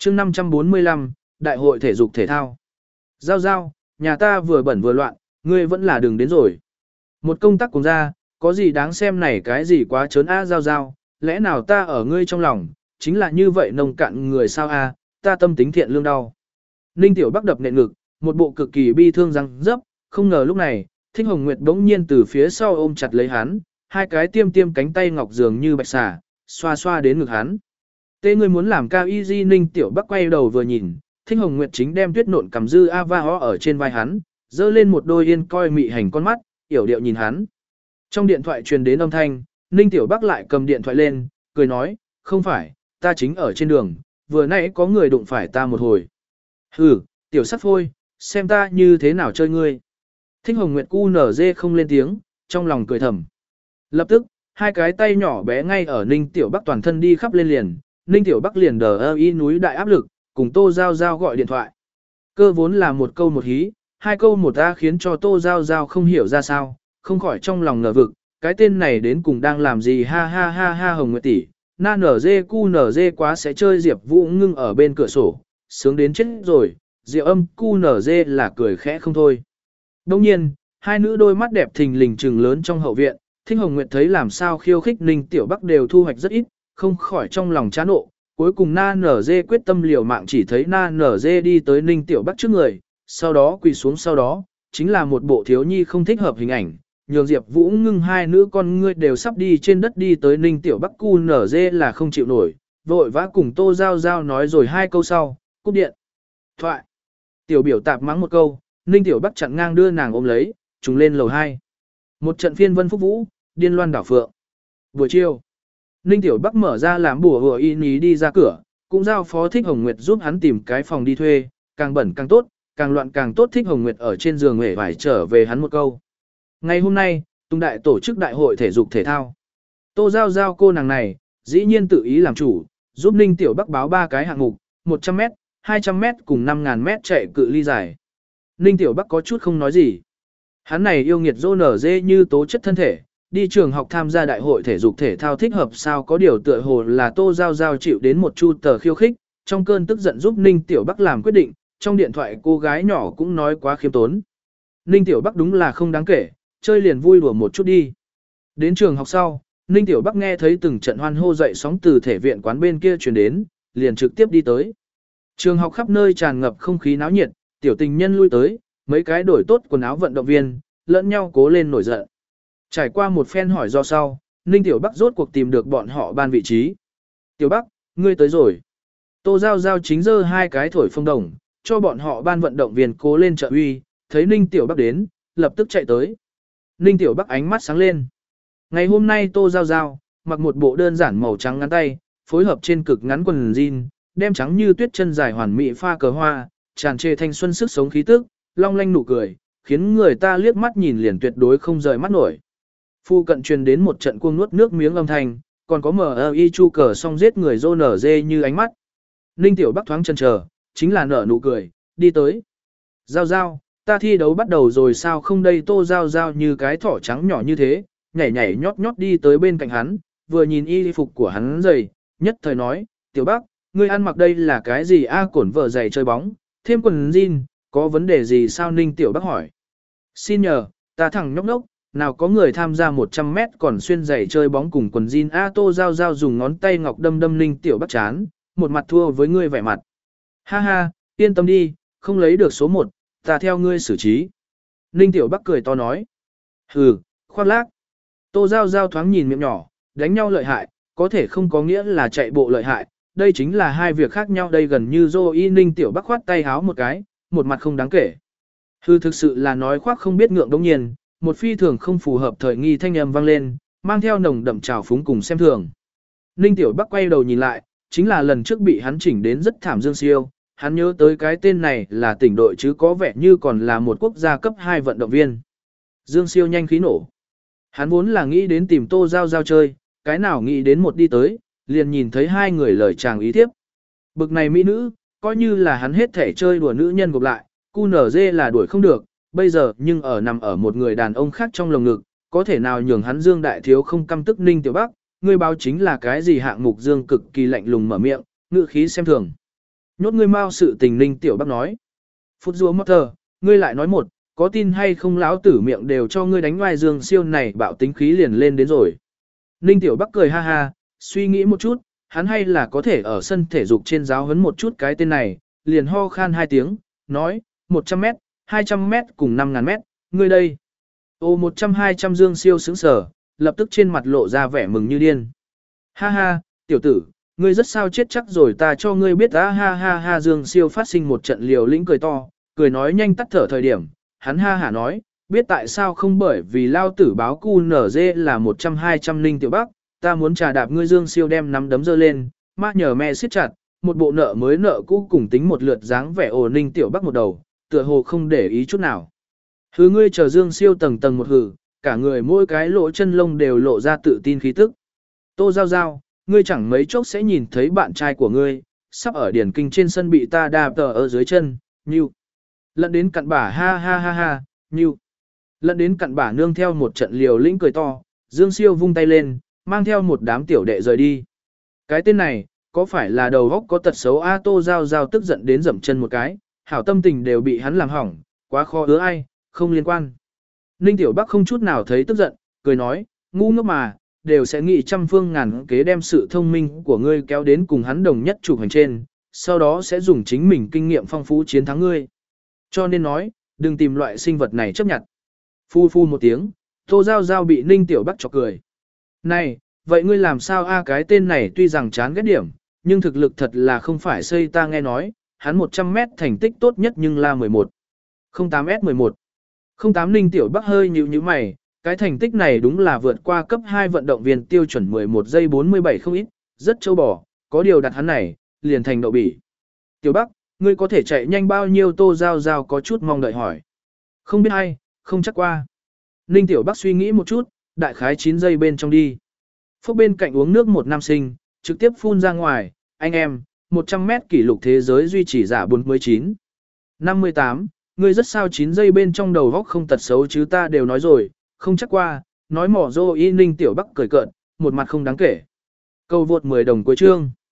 chương 545, Đại hội thể dục thể thao. Giao giao, nhà ta vừa bẩn vừa loạn, ngươi vẫn là đừng đến rồi. Một công tắc cùng ra, có gì đáng xem này cái gì quá trớn a giao giao, lẽ nào ta ở ngươi trong lòng, chính là như vậy nông cạn người sao a, ta tâm tính thiện lương đau. Ninh Tiểu Bắc đập nện ngực, một bộ cực kỳ bi thương răng dấp, không ngờ lúc này, Thích Hồng Nguyệt bỗng nhiên từ phía sau ôm chặt lấy hắn, hai cái tiêm tiêm cánh tay ngọc dường như bạch xà, xoa xoa đến ngực hắn. Tê ngươi muốn làm cao y di Ninh Tiểu Bắc quay đầu vừa nhìn, Thích Hồng Nguyệt chính đem tuyết nộn cầm dư ava ho ở trên vai hắn, dơ lên một đôi yên coi mị hành con mắt, yểu điệu nhìn hắn. Trong điện thoại truyền đến âm thanh, Ninh Tiểu Bắc lại cầm điện thoại lên, cười nói, không phải, ta chính ở trên đường, vừa nãy có người đụng phải ta một hồi. Hừ, tiểu sắt phôi, xem ta như thế nào chơi ngươi. Thích Hồng Nguyệt cu nở dê không lên tiếng, trong lòng cười thầm. Lập tức, hai cái tay nhỏ bé ngay ở Ninh Tiểu Bắc toàn thân đi khắp lên liền, Ninh Tiểu Bắc liền đờ ơ y núi đại áp lực, cùng Tô Giao Giao gọi điện thoại. Cơ vốn là một câu một hí, hai câu một ta khiến cho Tô Giao Giao không hiểu ra sao, không khỏi trong lòng ngờ vực, cái tên này đến cùng đang làm gì ha ha ha ha Hồng Nguyệt tỷ, na nở dê cu nở dê quá sẽ chơi Diệp Vũ ngưng ở bên cửa sổ, sướng đến chết rồi, Diệu Âm cu nở dê là cười khẽ không thôi. Đồng nhiên, hai nữ đôi mắt đẹp thình lình trừng lớn trong hậu viện, Thích Hồng Nguyệt thấy làm sao khiêu khích Ninh Tiểu Bắc đều thu hoạch rất ít, không khỏi trong lòng chán nộ, cuối cùng na nở dê quyết tâm liều mạng chỉ thấy na nở dê đi tới Ninh Tiểu Bắc trước người, sau đó quỳ xuống sau đó, chính là một bộ thiếu nhi không thích hợp hình ảnh, nhường Diệp Vũ ngưng hai nữ con ngươi đều sắp đi trên đất đi tới Ninh Tiểu Bắc cu nở dê là không chịu nổi, vội vã cùng Tô Giao Giao nói rồi hai câu sau, cúp điện. Thoại. Tiểu biểu tạp mắng một câu, Ninh Tiểu Bắc chặn ngang đưa nàng ôm lấy, trùng lên lầu 2. Một trận phiên vân phúc vũ, điên loan đảo phượng. Buổi chiều, Ninh Tiểu Bắc mở ra làm bùa hùa y ní đi ra cửa, cũng giao phó Thích Hồng Nguyệt giúp hắn tìm cái phòng đi thuê, càng bẩn càng tốt, càng loạn càng tốt. Thích Hồng Nguyệt ở trên giường hề vải trở về hắn một câu. Ngày hôm nay, Tùng Đại tổ chức đại hội thể dục thể thao. Tô Giao Giao cô nàng này, dĩ nhiên tự ý làm chủ, giúp Ninh Tiểu Bắc báo 3 cái hạng mục, 100m, 200m cùng 5.000m chạy cự ly dài. Ninh Tiểu Bắc có chút không nói gì. Hắn này yêu nghiệt dô nở dê như tố chất thân thể, đi trường học tham gia đại hội thể dục thể thao thích hợp sao có điều tựa hồ là Tô Giao Giao chịu đến một chu tờ khiêu khích, trong cơn tức giận giúp Ninh Tiểu Bắc làm quyết định, trong điện thoại cô gái nhỏ cũng nói quá khiêm tốn. Ninh Tiểu Bắc đúng là không đáng kể, chơi liền vui đùa một chút đi. Đến trường học sau, Ninh Tiểu Bắc nghe thấy từng trận hoan hô dậy sóng từ thể viện quán bên kia truyền đến, liền trực tiếp đi tới. Trường học khắp nơi tràn ngập không khí náo nhiệt, tiểu tình nhân lui tới, mấy cái đổi tốt quần áo vận động viên, lẫn nhau cố lên nổi giận. Trải qua một phen hỏi do sau, Ninh Tiểu Bắc rốt cuộc tìm được bọn họ ban vị trí. Tiểu Bắc, ngươi tới rồi. Tô Giao Giao chính giơ hai cái thổi phồng đồng, cho bọn họ ban vận động viên cố lên trợ uy, thấy Ninh Tiểu Bắc đến, lập tức chạy tới. Ninh Tiểu Bắc ánh mắt sáng lên. Ngày hôm nay Tô Giao Giao, mặc một bộ đơn giản màu trắng ngắn tay, phối hợp trên cực ngắn quần jean, đem trắng như tuyết chân dài hoàn mỹ pha cờ hoa, tràn trề thanh xuân sức sống khí tức, long lanh nụ cười, khiến người ta liếc mắt nhìn liền tuyệt đối không rời mắt nổi. Phu cận truyền đến một trận cuồng nuốt nước miếng âm thanh, còn có MI chu cờ song giết người rô nở dê như ánh mắt. Ninh Tiểu Bắc thoáng chần chờ, chính là nở nụ cười, đi tới. Giao Giao, ta thi đấu bắt đầu rồi sao không đây Tô Giao Giao như cái thỏ trắng nhỏ như thế, nhảy nhảy nhót nhót đi tới bên cạnh hắn, vừa nhìn y phục của hắn giày, nhất thời nói, Tiểu Bắc, ngươi ăn mặc đây là cái gì a cổn vợ giày chơi bóng, thêm quần jean, có vấn đề gì sao Ninh Tiểu Bắc hỏi. Xin nhờ, ta thẳng nhóc nhóc, nào có người tham gia 100m còn xuyên giày chơi bóng cùng quần jean a Tô Giao Giao dùng ngón tay ngọc đâm đâm Ninh Tiểu Bắc chán, một mặt thua với ngươi vẻ mặt. Ha ha, yên tâm đi, không lấy được số 1, ta theo ngươi xử trí. Ninh Tiểu Bắc cười to nói. Hừ, khoác lác. Tô Giao Giao thoáng nhìn miệng nhỏ, đánh nhau lợi hại, có thể không có nghĩa là chạy bộ lợi hại, đây chính là hai việc khác nhau đây gần như dô y. Ninh Tiểu Bắc khoát tay háo một cái, một mặt không đáng kể. Hừ thực sự là nói khoác không biết ngượng đống nhiên, một phi thường không phù hợp thời nghi thanh âm vang lên, mang theo nồng đậm trào phúng cùng xem thường. Ninh Tiểu Bắc quay đầu nhìn lại, chính là lần trước bị hắn chỉnh đến rất thảm Dương Siêu, hắn nhớ tới cái tên này là tỉnh đội chứ có vẻ như còn là một quốc gia cấp 2 vận động viên. Dương Siêu nhanh khí nổ. Hắn vốn là nghĩ đến tìm Tô Giao Giao chơi, cái nào nghĩ đến một đi tới, liền nhìn thấy hai người lời chàng ý tiếp. Bực này mỹ nữ, coi như là hắn hết thể chơi đùa nữ nhân gộp lại, QNZ là đuổi không được, bây giờ nhưng nằm ở một người đàn ông khác trong lồng ngực, có thể nào nhường hắn Dương Đại Thiếu không căm tức Ninh Tiểu Bắc, người báo chính là cái gì hạng mục Dương cực kỳ lạnh lùng mở miệng, ngữ khí xem thường. Nhốt ngươi mau sự tình Ninh Tiểu Bắc nói. Phút rùa mất thờ, ngươi lại nói một, có tin hay không lão tử miệng đều cho ngươi đánh ngoài Dương Siêu này bạo tính khí liền lên đến rồi. Ninh Tiểu Bắc cười ha ha, suy nghĩ một chút, hắn hay là có thể ở sân thể dục trên giáo huấn một chút cái tên này, liền ho khan 2 tiếng, nói, 100 mét, 200 mét cùng 5.000 mét, ngươi đây. Ô 100-200 Dương Siêu sững sờ, lập tức trên mặt lộ ra vẻ mừng như điên. Ha ha, tiểu tử, ngươi rất sao chết chắc rồi ta cho ngươi biết á ha ha ha Dương Siêu phát sinh một trận liều lĩnh cười to, cười nói nhanh tắt thở thời điểm, hắn ha hả nói, biết tại sao không bởi vì lao tử báo cu nở dê là 100-200 Ninh Tiểu Bắc, ta muốn trà đạp ngươi Dương Siêu đem nắm đấm giơ lên, má nhờ mẹ siết chặt, một bộ nợ mới nợ cũ cùng tính một lượt dáng vẻ ồ Ninh Tiểu Bắc một đầu, tựa hồ không để ý chút nào. Hứ ngươi chờ Dương Siêu tầng tầng một hử, cả người mỗi cái lỗ chân lông đều lộ ra tự tin khí tức. Tô Giao Giao, ngươi chẳng mấy chốc sẽ nhìn thấy bạn trai của ngươi, sắp ở điển kinh trên sân bị ta đạp tờ ở dưới chân, nhưu. Lận đến cặn bả ha ha ha ha, nhưu. Lận đến cặn bả nương theo một trận liều lĩnh cười to, Dương Siêu vung tay lên, mang theo một đám tiểu đệ rời đi. Cái tên này, có phải là đầu góc có tật xấu A Tô Giao Giao tức giận đến dậm chân một cái, hảo tâm tình đều bị hắn làm hỏng, quá khó ứa ai, không liên quan. Ninh Tiểu Bắc không chút nào thấy tức giận, cười nói, ngu ngốc mà, đều sẽ nghĩ trăm phương ngàn kế đem sự thông minh của ngươi kéo đến cùng hắn đồng nhất trục hành trên, sau đó sẽ dùng chính mình kinh nghiệm phong phú chiến thắng ngươi. Cho nên nói, đừng tìm loại sinh vật này chấp nhận. Phu phu một tiếng, Tô Giao Giao bị Ninh Tiểu Bắc chọc cười. Này, vậy ngươi làm sao a cái tên này tuy rằng chán ghét điểm, nhưng thực lực thật là không phải xây ta nghe nói, hắn 100 mét thành tích tốt nhất nhưng là 11. 08S11. 08 Ninh Tiểu Bắc hơi nhíu nhíu mày, cái thành tích này đúng là vượt qua cấp 2 vận động viên tiêu chuẩn 11 giây 47 không ít, rất châu bò, có điều đặt hắn này, liền thành đậu bỉ. Tiểu Bắc, ngươi có thể chạy nhanh bao nhiêu Tô Giao Giao có chút mong đợi hỏi. Không biết hay, không chắc qua. Ninh Tiểu Bắc suy nghĩ một chút, đại khái 9 giây bên trong đi. Phúc bên cạnh uống nước một nam sinh, trực tiếp phun ra ngoài, anh em, 100 mét kỷ lục thế giới duy trì giả 49. 58, ngươi rất sao 9 giây bên trong đầu góc không tật xấu chứ ta đều nói rồi, không chắc qua, nói mỏ dô y Ninh Tiểu Bắc cười cợt, một mặt không đáng kể. Câu vượt 10 đồng cuối chương.